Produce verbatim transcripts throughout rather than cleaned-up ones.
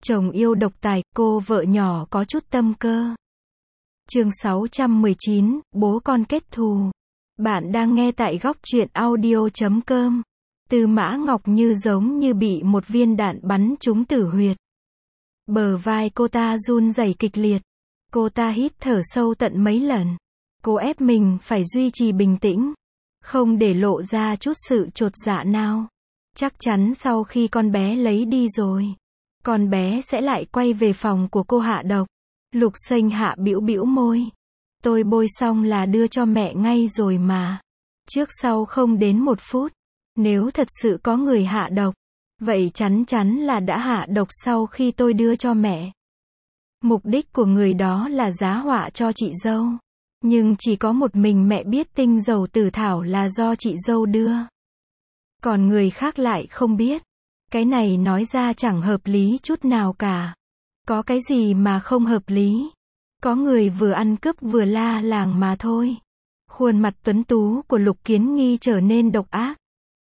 Chồng yêu độc tài, cô vợ nhỏ có chút tâm cơ. Chương sáu trăm mười chín, bố con kết thù. Bạn đang nghe tại góc truyện audio chấm com. Tư Mã Ngọc Như giống như bị một viên đạn bắn trúng tử huyệt. Bờ vai cô ta run rẩy kịch liệt. Cô ta hít thở sâu tận mấy lần. Cô ép mình phải duy trì bình tĩnh, không để lộ ra chút sự chột dạ nào. Chắc chắn sau khi con bé lấy đi rồi, con bé sẽ lại quay về phòng của cô hạ độc. Lục Xanh Hạ bĩu bĩu môi. Tôi bôi xong là đưa cho mẹ ngay rồi mà. Trước sau không đến một phút. Nếu thật sự có người hạ độc, vậy chắn chắn là đã hạ độc sau khi tôi đưa cho mẹ. Mục đích của người đó là giá họa cho chị dâu. Nhưng chỉ có một mình mẹ biết tinh dầu tử thảo là do chị dâu đưa. Còn người khác lại không biết. Cái này nói ra chẳng hợp lý chút nào cả. Có cái gì mà không hợp lý? Có người vừa ăn cướp vừa la làng mà thôi. Khuôn mặt tuấn tú của Lục Kiến Nghi trở nên độc ác.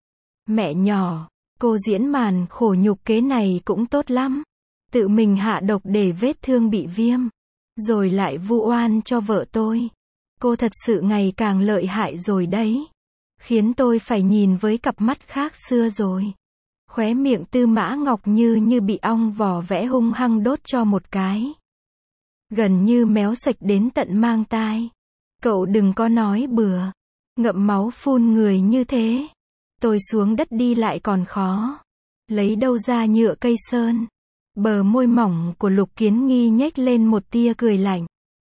Mẹ nhỏ, cô diễn màn khổ nhục kế này cũng tốt lắm. Tự mình hạ độc để vết thương bị viêm, rồi lại vu oan cho vợ tôi. Cô thật sự ngày càng lợi hại rồi đấy. Khiến tôi phải nhìn với cặp mắt khác xưa rồi. Khóe miệng Tư Mã Ngọc Như như bị ong vò vẽ hung hăng đốt cho một cái. Gần như méo sạch đến tận mang tai. Cậu đừng có nói bừa. Ngậm máu phun người như thế. Tôi xuống đất đi lại còn khó. Lấy đâu ra nhựa cây sơn. Bờ môi mỏng của Lục Kiến Nghi nhếch lên một tia cười lạnh.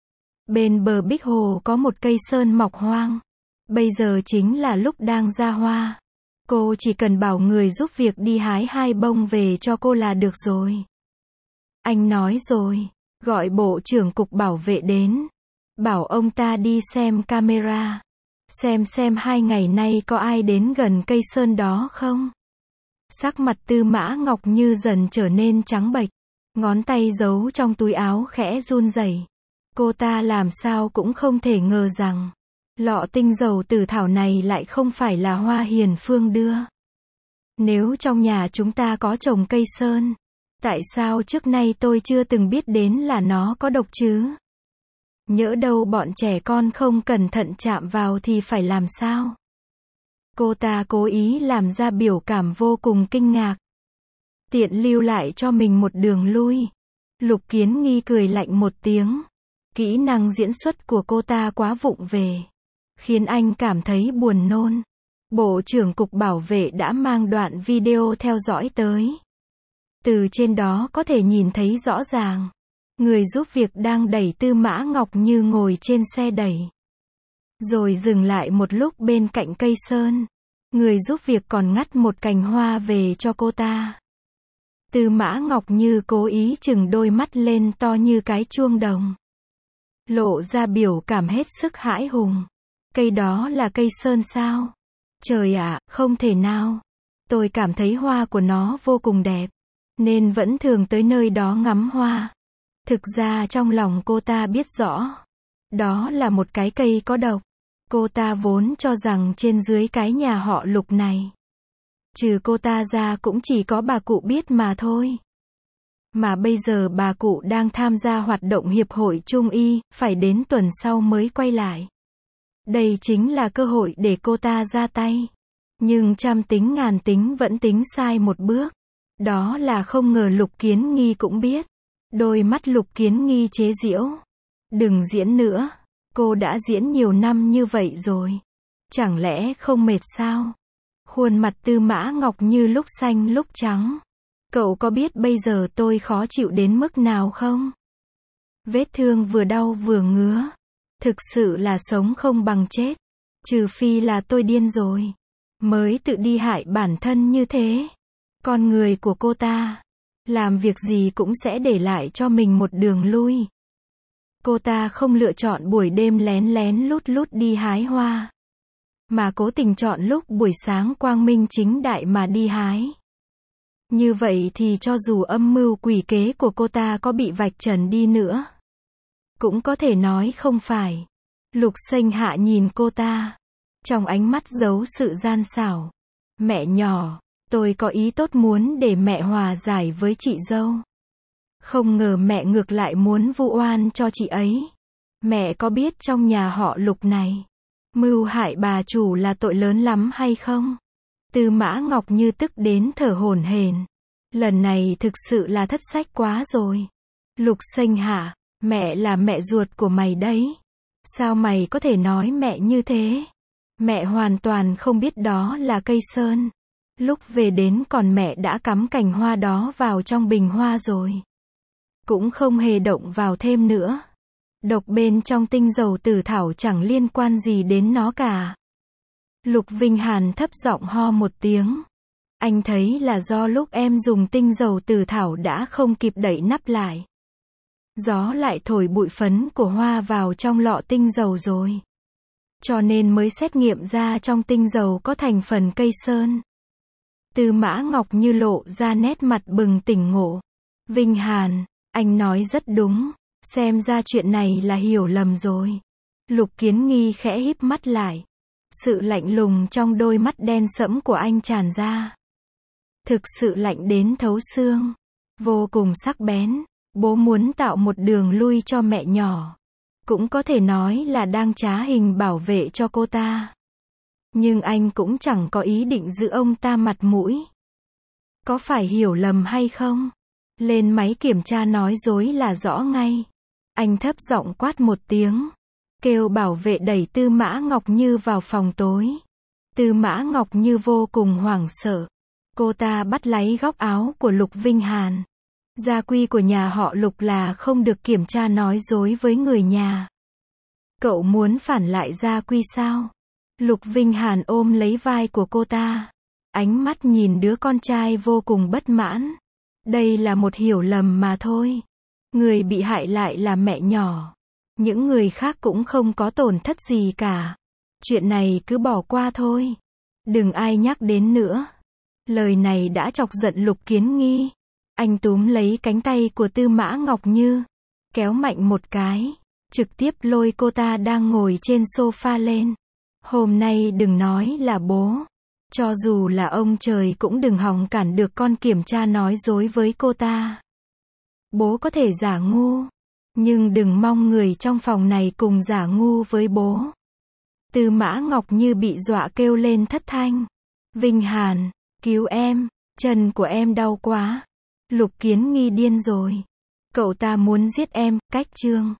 Bên bờ Bích Hồ có một cây sơn mọc hoang. Bây giờ chính là lúc đang ra hoa. Cô chỉ cần bảo người giúp việc đi hái hai bông về cho cô là được rồi. Anh nói rồi, gọi bộ trưởng cục bảo vệ đến. Bảo ông ta đi xem camera. Xem xem hai ngày nay có ai đến gần cây sơn đó không? Sắc mặt Tư Mã Ngọc Như dần trở nên trắng bệch. Ngón tay giấu trong túi áo khẽ run rẩy. Cô ta làm sao cũng không thể ngờ rằng lọ tinh dầu tử thảo này lại không phải là Hoa Hiền Phương đưa. Nếu trong nhà chúng ta có trồng cây sơn, tại sao trước nay tôi chưa từng biết đến là nó có độc chứ? Nhỡ đâu bọn trẻ con không cẩn thận chạm vào thì phải làm sao? Cô ta cố ý làm ra biểu cảm vô cùng kinh ngạc. Tiện lưu lại cho mình một đường lui. Lục Kiến Nghi cười lạnh một tiếng. Kỹ năng diễn xuất của cô ta quá vụng về, khiến anh cảm thấy buồn nôn. Bộ trưởng cục bảo vệ đã mang đoạn video theo dõi tới. Từ trên đó có thể nhìn thấy rõ ràng. Người giúp việc đang đẩy Tư Mã Ngọc Như ngồi trên xe đẩy. Rồi dừng lại một lúc bên cạnh cây sơn. Người giúp việc còn ngắt một cành hoa về cho cô ta. Tư Mã Ngọc Như cố ý chừng đôi mắt lên to như cái chuông đồng. Lộ ra biểu cảm hết sức hãi hùng. Cây đó là cây sơn sao? Trời ạ, không thể nào. Tôi cảm thấy hoa của nó vô cùng đẹp, nên vẫn thường tới nơi đó ngắm hoa. Thực ra trong lòng cô ta biết rõ, đó là một cái cây có độc. Cô ta vốn cho rằng trên dưới cái nhà họ Lục này, trừ cô ta ra cũng chỉ có bà cụ biết mà thôi. Mà bây giờ bà cụ đang tham gia hoạt động hiệp hội Trung y, phải đến tuần sau mới quay lại. Đây chính là cơ hội để cô ta ra tay. Nhưng trăm tính ngàn tính vẫn tính sai một bước. Đó là không ngờ Lục Kiến Nghi cũng biết. Đôi mắt Lục Kiến Nghi chế giễu. Đừng diễn nữa. Cô đã diễn nhiều năm như vậy rồi. Chẳng lẽ không mệt sao? Khuôn mặt Tư Mã Ngọc Như lúc xanh lúc trắng. Cậu có biết bây giờ tôi khó chịu đến mức nào không? Vết thương vừa đau vừa ngứa. Thực sự là sống không bằng chết. Trừ phi là tôi điên rồi, mới tự đi hại bản thân như thế. Con người của cô ta, làm việc gì cũng sẽ để lại cho mình một đường lui. Cô ta không lựa chọn buổi đêm lén lén lút lút đi hái hoa, mà cố tình chọn lúc buổi sáng quang minh chính đại mà đi hái. Như vậy thì cho dù âm mưu quỷ kế của cô ta có bị vạch trần đi nữa, cũng có thể nói không phải. Lục Xanh Hạ nhìn cô ta, trong ánh mắt giấu sự gian xảo. Mẹ nhỏ, tôi có ý tốt muốn để mẹ hòa giải với chị dâu. Không ngờ mẹ ngược lại muốn vu oan cho chị ấy. Mẹ có biết trong nhà họ Lục này, mưu hại bà chủ là tội lớn lắm hay không? Tư Mã Ngọc Như tức đến thở hổn hển. Lần này thực sự là thất sách quá rồi. Lục Sinh hả? Mẹ là mẹ ruột của mày đấy. Sao mày có thể nói mẹ như thế? Mẹ hoàn toàn không biết đó là cây sơn. Lúc về đến còn mẹ đã cắm cành hoa đó vào trong bình hoa rồi. Cũng không hề động vào thêm nữa. Độc bên trong tinh dầu tử thảo chẳng liên quan gì đến nó cả. Lục Vinh Hàn thấp giọng ho một tiếng. Anh thấy là do lúc em dùng tinh dầu tử thảo đã không kịp đậy nắp lại. Gió lại thổi bụi phấn của hoa vào trong lọ tinh dầu rồi. Cho nên mới xét nghiệm ra trong tinh dầu có thành phần cây sơn. Tư Mã Ngọc Như lộ ra nét mặt bừng tỉnh ngộ. Vinh Hàn, anh nói rất đúng. Xem ra chuyện này là hiểu lầm rồi. Lục Kiến Nghi khẽ híp mắt lại. Sự lạnh lùng trong đôi mắt đen sẫm của anh tràn ra. Thực sự lạnh đến thấu xương. Vô cùng sắc bén. Bố muốn tạo một đường lui cho mẹ nhỏ. Cũng có thể nói là đang trá hình bảo vệ cho cô ta. Nhưng anh cũng chẳng có ý định giữ ông ta mặt mũi. Có phải hiểu lầm hay không? Lên máy kiểm tra nói dối là rõ ngay. Anh thấp giọng quát một tiếng. Kêu bảo vệ đẩy Tư Mã Ngọc Như vào phòng tối. Tư Mã Ngọc Như vô cùng hoảng sợ. Cô ta bắt lấy góc áo của Lục Vinh Hàn. Gia quy của nhà họ Lục là không được kiểm tra nói dối với người nhà. Cậu muốn phản lại gia quy sao? Lục Vinh Hàn ôm lấy vai của cô ta. Ánh mắt nhìn đứa con trai vô cùng bất mãn. Đây là một hiểu lầm mà thôi. Người bị hại lại là mẹ nhỏ. Những người khác cũng không có tổn thất gì cả. Chuyện này cứ bỏ qua thôi. Đừng ai nhắc đến nữa. Lời này đã chọc giận Lục Kiến Nghi. Anh túm lấy cánh tay của Tư Mã Ngọc Như. Kéo mạnh một cái. Trực tiếp lôi cô ta đang ngồi trên sofa lên. Hôm nay đừng nói là bố. Cho dù là ông trời cũng đừng hòng cản được con kiểm tra nói dối với cô ta. Bố có thể giả ngu. Nhưng đừng mong người trong phòng này cùng giả ngu với bố. Tư Mã Ngọc Như bị dọa kêu lên thất thanh. Vinh Hàn, cứu em, chân của em đau quá. Lục Kiến Nghi điên rồi. Cậu ta muốn giết em, cách chương.